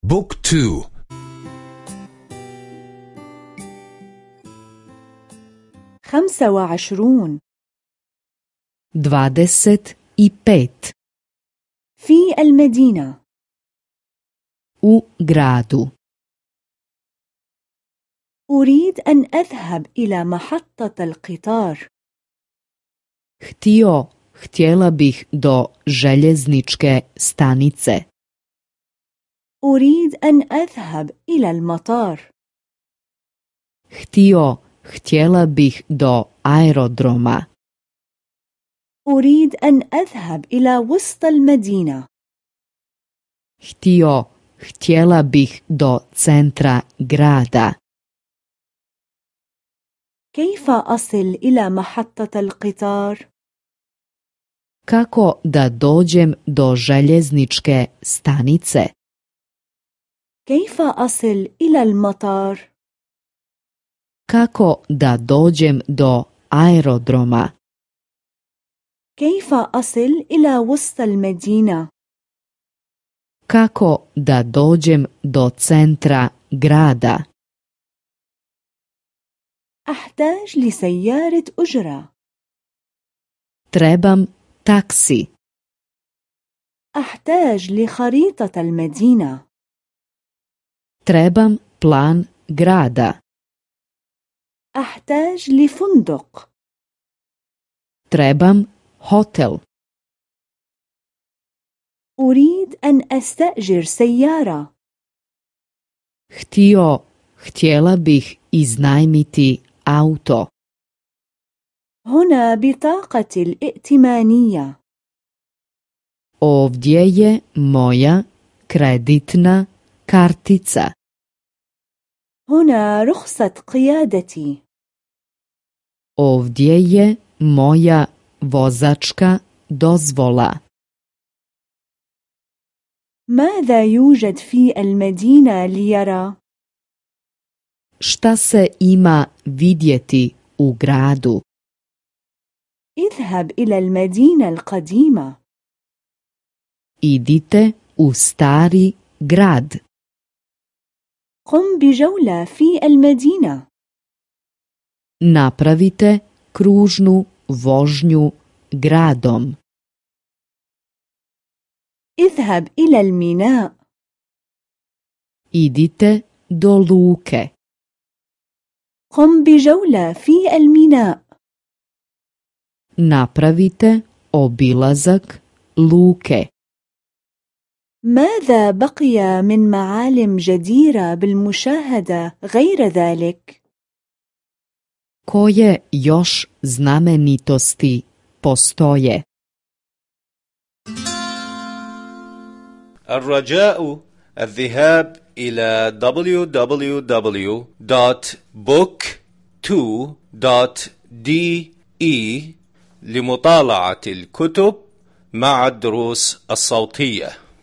بوك 2. 25. 25. في المدينة. U gradu. أريد أن أذهب إلى محطة القطار. Htjela bih do željezničke stanice. أريد أن أذهب إلى المطار. Htjela bih do aerodroma. أريد أن أذهب إلى وسط المدينة. Htjela bih do centra grada. كيف أصل إلى محطة القطار؟ Kako da dođem do željezničke stanice? كيف أصل إلى المطار؟ Kako da dođem do aerodroma? كيف أصل إلى وسط المدينة؟ Kako da dođem do centra grada? أحتاج لسيارة أجرة. Trebam taksi. أحتاج لخريطة المدينة. Trebam plan grada. أحتاج لفندق. Trebam hotel. أريد أن أستأجر سيارة. Htjela bih iznajmiti auto. هنا بطاقة الائتمانية. Ovdje je moja kreditna kartica. هنا رخصة قيادتي. Ovdje je moja vozačka dozvola. ماذا يوجد في المدينة ليرى؟ Šta se ima vidjeti u gradu? اذهب إلى المدينة القديمة. Idite u stari grad. قم بجولة في المدينة. Napravite kružnu vožnju gradom. اذهب إلى الميناء. Idite do luke. قم بجولة في الميناء. Napravite obilazak luke. ماذا بقي من معالم جديرة بالمشاهدة غير ذلك؟ Koje još znamenitosti postoje? الرجاء الذهاب إلى www.book2.de لمطالعة الكتب مع الدروس الصوتية.